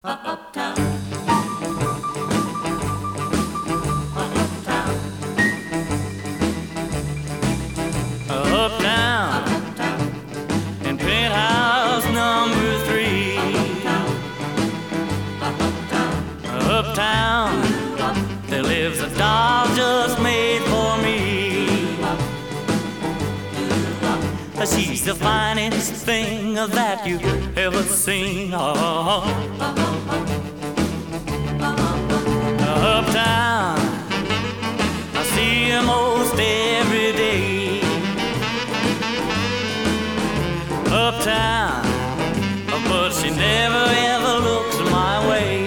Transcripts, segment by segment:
Uptown in penthouse number 3. Uptown, there lives a doll just made for me. She's the finest thing that you've ever seen. Uptown, I see her most every day. Uptown, but she never ever looks my way.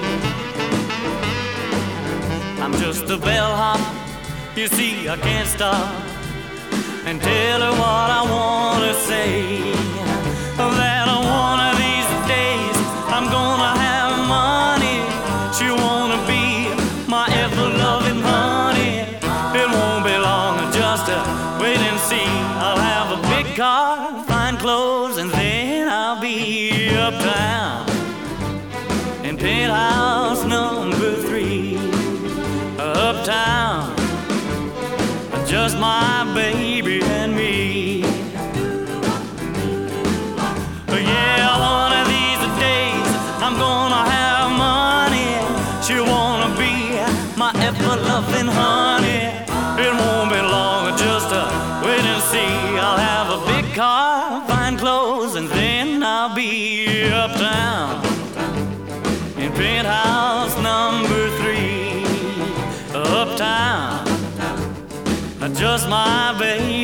I'm just a bellhop, you see I can't stop and tell her what I wanna say. That one of these days I'm gonna have money. She wanna be my ever-loving honey. It won't be long, just wait and see. I'll have a big car, fine clothes, and then I'll be uptown in penthouse number 3. Uptown, just my baby and me. Yeah, one of these days I'm gonna have money. She wanna be my ever-loving honey. It won't be long, just wait and see. I'll have a big car, fine clothes, and then I'll be uptown in penthouse number 3. Uptown, just my baby